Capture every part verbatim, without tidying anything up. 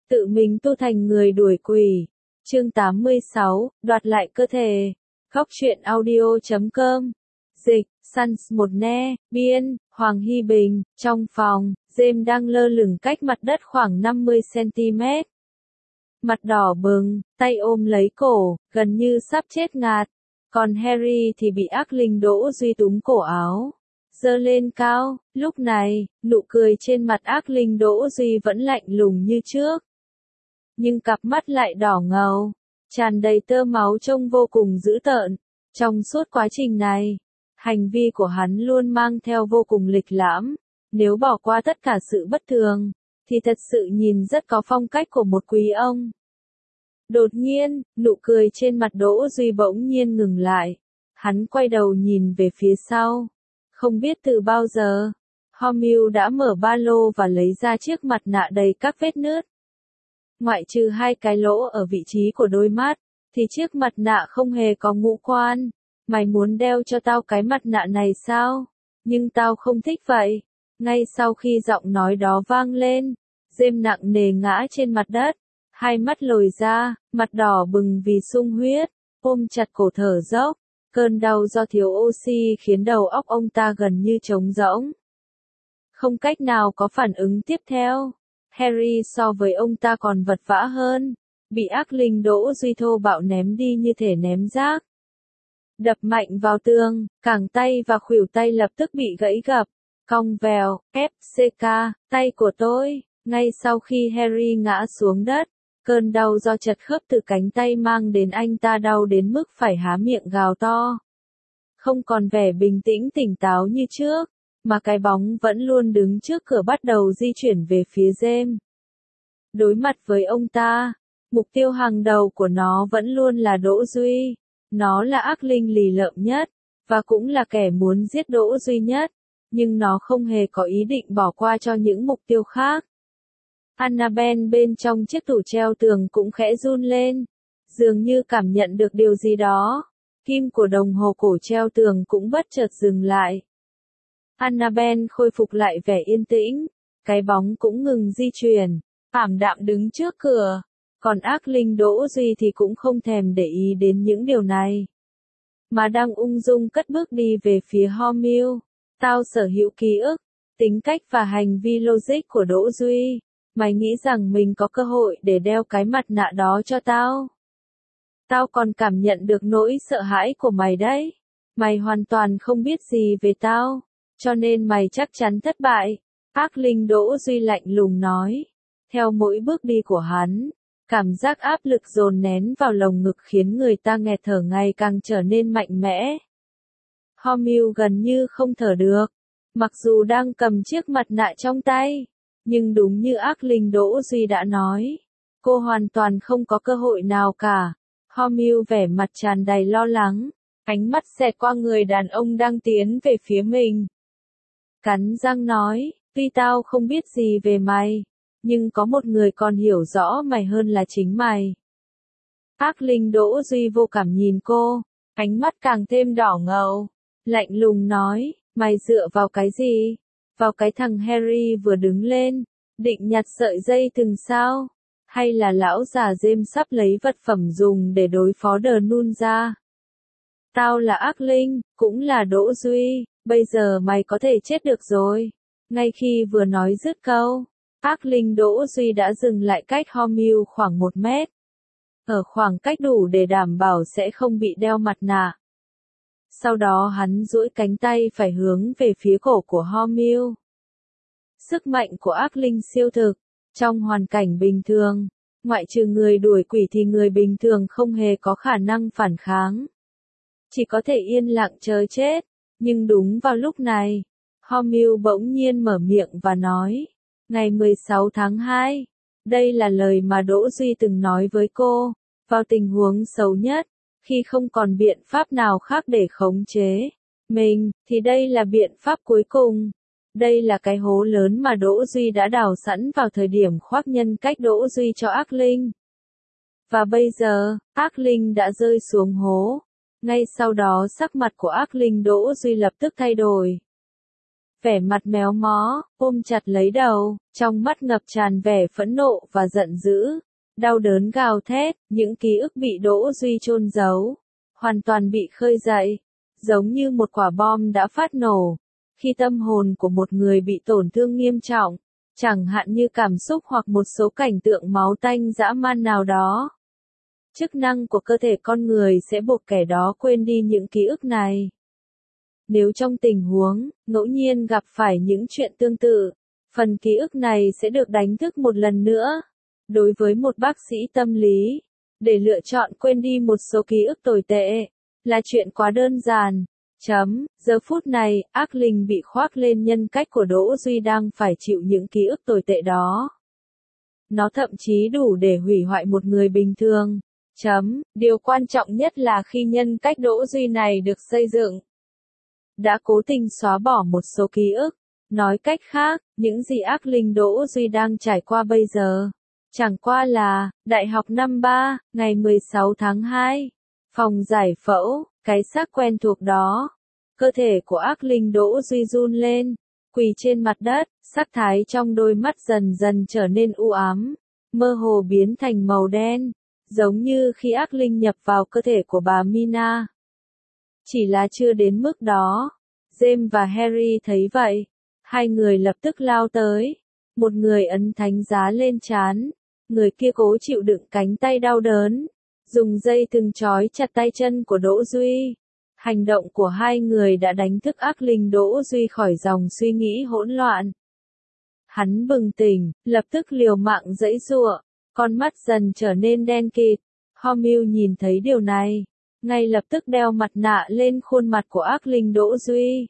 tự mình tu thành người đuổi quỷ. Chương tám mươi sáu, đoạt lại cơ thể. Góc truyện audio chấm com. Dịch, Sans một ne, biên, Hoàng Hy Bình, trong phòng, James đang lơ lửng cách mặt đất khoảng năm mươi xăng-ti-mét. Mặt đỏ bừng, tay ôm lấy cổ, gần như sắp chết ngạt. Còn Harry thì bị ác linh Đỗ Duy túm cổ áo, giơ lên cao. Lúc này, nụ cười trên mặt ác linh Đỗ Duy vẫn lạnh lùng như trước. Nhưng cặp mắt lại đỏ ngầu, tràn đầy tơ máu trông vô cùng dữ tợn. Trong suốt quá trình này, hành vi của hắn luôn mang theo vô cùng lịch lãm. Nếu bỏ qua tất cả sự bất thường, thì thật sự nhìn rất có phong cách của một quý ông. Đột nhiên, nụ cười trên mặt Đỗ Duy bỗng nhiên ngừng lại. Hắn quay đầu nhìn về phía sau. Không biết từ bao giờ, Hermione đã mở ba lô và lấy ra chiếc mặt nạ đầy các vết nứt. Ngoại trừ hai cái lỗ ở vị trí của đôi mắt, thì chiếc mặt nạ không hề có ngũ quan. Mày muốn đeo cho tao cái mặt nạ này sao? Nhưng tao không thích vậy. Ngay sau khi giọng nói đó vang lên, James nặng nề ngã trên mặt đất. Hai mắt lồi ra, mặt đỏ bừng vì sung huyết, ôm chặt cổ thở dốc. Cơn đau do thiếu oxy khiến đầu óc ông ta gần như trống rỗng. Không cách nào có phản ứng tiếp theo. Harry so với ông ta còn vật vã hơn, bị ác linh Đỗ Duy thô bạo ném đi như thể ném rác. Đập mạnh vào tường, cẳng tay và khuỷu tay lập tức bị gãy gập, cong vèo, ép xê ca, tay của tôi. Ngay sau khi Harry ngã xuống đất, cơn đau do chật khớp từ cánh tay mang đến anh ta đau đến mức phải há miệng gào to. Không còn vẻ bình tĩnh tỉnh táo như trước, mà cái bóng vẫn luôn đứng trước cửa bắt đầu di chuyển về phía James. Đối mặt với ông ta, mục tiêu hàng đầu của nó vẫn luôn là Đỗ Duy. Nó là ác linh lì lợm nhất, và cũng là kẻ muốn giết Đỗ Duy nhất, nhưng nó không hề có ý định bỏ qua cho những mục tiêu khác. Annabelle bên trong chiếc tủ treo tường cũng khẽ run lên, dường như cảm nhận được điều gì đó. Kim của đồng hồ cổ treo tường cũng bất chợt dừng lại. Annabelle khôi phục lại vẻ yên tĩnh, cái bóng cũng ngừng di chuyển, ảm đạm đứng trước cửa. Còn ác linh Đỗ Duy thì cũng không thèm để ý đến những điều này, mà đang ung dung cất bước đi về phía Hermione. Tao sở hữu ký ức, tính cách và hành vi logic của Đỗ Duy. Mày nghĩ rằng mình có cơ hội để đeo cái mặt nạ đó cho tao? Tao còn cảm nhận được nỗi sợ hãi của mày đấy. Mày hoàn toàn không biết gì về tao, cho nên mày chắc chắn thất bại. Ác linh Đỗ Duy lạnh lùng nói. Theo mỗi bước đi của hắn, cảm giác áp lực dồn nén vào lồng ngực khiến người ta nghẹt thở ngày càng trở nên mạnh mẽ. Hermione gần như không thở được, mặc dù đang cầm chiếc mặt nạ trong tay. Nhưng đúng như ác linh Đỗ Duy đã nói, cô hoàn toàn không có cơ hội nào cả. Hermione vẻ mặt tràn đầy lo lắng, ánh mắt xẹt qua người đàn ông đang tiến về phía mình. Cắn răng nói, tuy tao không biết gì về mày, nhưng có một người còn hiểu rõ mày hơn là chính mày. Ác linh Đỗ Duy vô cảm nhìn cô, ánh mắt càng thêm đỏ ngầu, lạnh lùng nói, mày dựa vào cái gì? Vào cái thằng Harry vừa đứng lên, định nhặt sợi dây thừng sao? Hay là lão già James sắp lấy vật phẩm dùng để đối phó đờ nun ra? Tao là ác linh, cũng là Đỗ Duy, bây giờ mày có thể chết được rồi. Ngay khi vừa nói dứt câu, ác linh Đỗ Duy đã dừng lại cách Hermione khoảng một mét. Ở khoảng cách đủ để đảm bảo sẽ không bị đeo mặt nạ. Sau đó hắn duỗi cánh tay phải hướng về phía cổ của Hermione. Sức mạnh của ác linh siêu thực. Trong hoàn cảnh bình thường, ngoại trừ người đuổi quỷ thì người bình thường không hề có khả năng phản kháng. Chỉ có thể yên lặng chờ chết. Nhưng đúng vào lúc này, Hermione bỗng nhiên mở miệng và nói, ngày mười sáu tháng hai, đây là lời mà Đỗ Duy từng nói với cô, vào tình huống xấu nhất, khi không còn biện pháp nào khác để khống chế mình, thì đây là biện pháp cuối cùng. Đây là cái hố lớn mà Đỗ Duy đã đào sẵn vào thời điểm khoác nhân cách Đỗ Duy cho ác linh. Và bây giờ, ác linh đã rơi xuống hố. Ngay sau đó sắc mặt của ác linh Đỗ Duy lập tức thay đổi. vẻ mặt méo mó, ôm chặt lấy đầu, trong mắt ngập tràn vẻ phẫn nộ và giận dữ. Đau đớn gào thét, những ký ức bị Đỗ Duy chôn giấu, hoàn toàn bị khơi dậy, giống như một quả bom đã phát nổ. Khi tâm hồn của một người bị tổn thương nghiêm trọng, chẳng hạn như cảm xúc hoặc một số cảnh tượng máu tanh dã man nào đó, chức năng của cơ thể con người sẽ buộc kẻ đó quên đi những ký ức này. Nếu trong tình huống ngẫu nhiên gặp phải những chuyện tương tự, phần ký ức này sẽ được đánh thức một lần nữa. Đối với một bác sĩ tâm lý, để lựa chọn quên đi một số ký ức tồi tệ là chuyện quá đơn giản. Chấm, giờ phút này, ác linh bị khoác lên nhân cách của Đỗ Duy đang phải chịu những ký ức tồi tệ đó. Nó thậm chí đủ để hủy hoại một người bình thường. Chấm, điều quan trọng nhất là khi nhân cách Đỗ Duy này được xây dựng, đã cố tình xóa bỏ một số ký ức. Nói cách khác, những gì ác linh Đỗ Duy đang trải qua bây giờ, chẳng qua là, Đại học năm ba, ngày mười sáu tháng hai, phòng giải phẫu, cái xác quen thuộc đó. Cơ thể của ác linh Đỗ Duy run lên, quỳ trên mặt đất, sắc thái trong đôi mắt dần dần trở nên u ám, mơ hồ biến thành màu đen, giống như khi ác linh nhập vào cơ thể của bà Mina. Chỉ là chưa đến mức đó. James và Harry thấy vậy, hai người lập tức lao tới, một người ấn thánh giá lên trán, người kia cố chịu đựng cánh tay đau đớn, dùng dây thừng trói chặt tay chân của Đỗ Duy. Hành động của hai người đã đánh thức ác linh Đỗ Duy khỏi dòng suy nghĩ hỗn loạn. Hắn bừng tỉnh, lập tức liều mạng giãy giụa, con mắt dần trở nên đen kịt. Hermione nhìn thấy điều này, ngay lập tức đeo mặt nạ lên khuôn mặt của ác linh Đỗ Duy.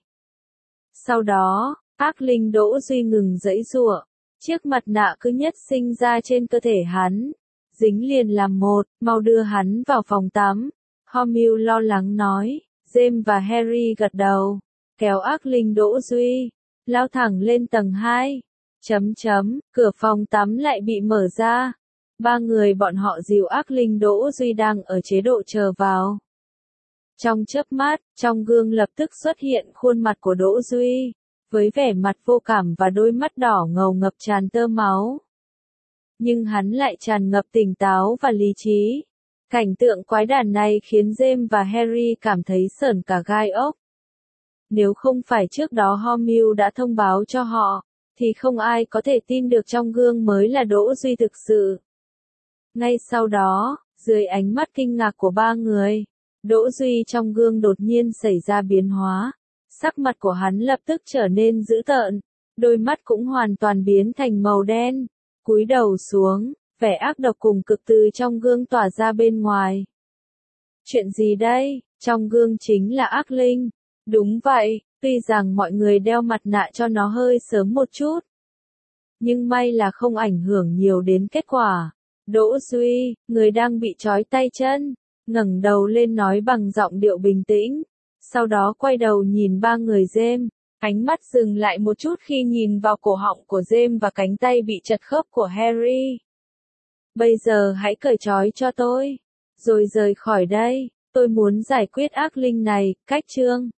Sau đó, ác linh Đỗ Duy ngừng giãy giụa, chiếc mặt nạ cứ nhất sinh ra trên cơ thể hắn, dính liền làm một, mau đưa hắn vào phòng tắm. Hermione lo lắng nói. James và Harry gật đầu, kéo ác linh Đỗ Duy, lao thẳng lên tầng hai. Chấm chấm, cửa phòng tắm lại bị mở ra. Ba người bọn họ dìu ác linh Đỗ Duy đang ở chế độ chờ vào. Trong chớp mắt, trong gương lập tức xuất hiện khuôn mặt của Đỗ Duy, với vẻ mặt vô cảm và đôi mắt đỏ ngầu ngập tràn tơ máu. Nhưng hắn lại tràn ngập tỉnh táo và lý trí. Cảnh tượng quái đản này khiến James và Harry cảm thấy sởn cả gai ốc. Nếu không phải trước đó Hermione đã thông báo cho họ, thì không ai có thể tin được trong gương mới là Đỗ Duy thực sự. Ngay sau đó, dưới ánh mắt kinh ngạc của ba người, Đỗ Duy trong gương đột nhiên xảy ra biến hóa. Sắc mặt của hắn lập tức trở nên dữ tợn, đôi mắt cũng hoàn toàn biến thành màu đen, cúi đầu xuống. Vẻ ác độc cùng cực từ trong gương tỏa ra bên ngoài. Chuyện gì đây? Trong gương chính là ác linh. Đúng vậy, tuy rằng mọi người đeo mặt nạ cho nó hơi sớm một chút, nhưng may là không ảnh hưởng nhiều đến kết quả. Đỗ Duy, người đang bị trói tay chân, ngẩng đầu lên nói bằng giọng điệu bình tĩnh, sau đó quay đầu nhìn ba người James. Ánh mắt dừng lại một chút khi nhìn vào cổ họng của James và cánh tay bị chật khớp của Harry. Bây giờ hãy cởi trói cho tôi, rồi rời khỏi đây, tôi muốn giải quyết ác linh này. Cách chương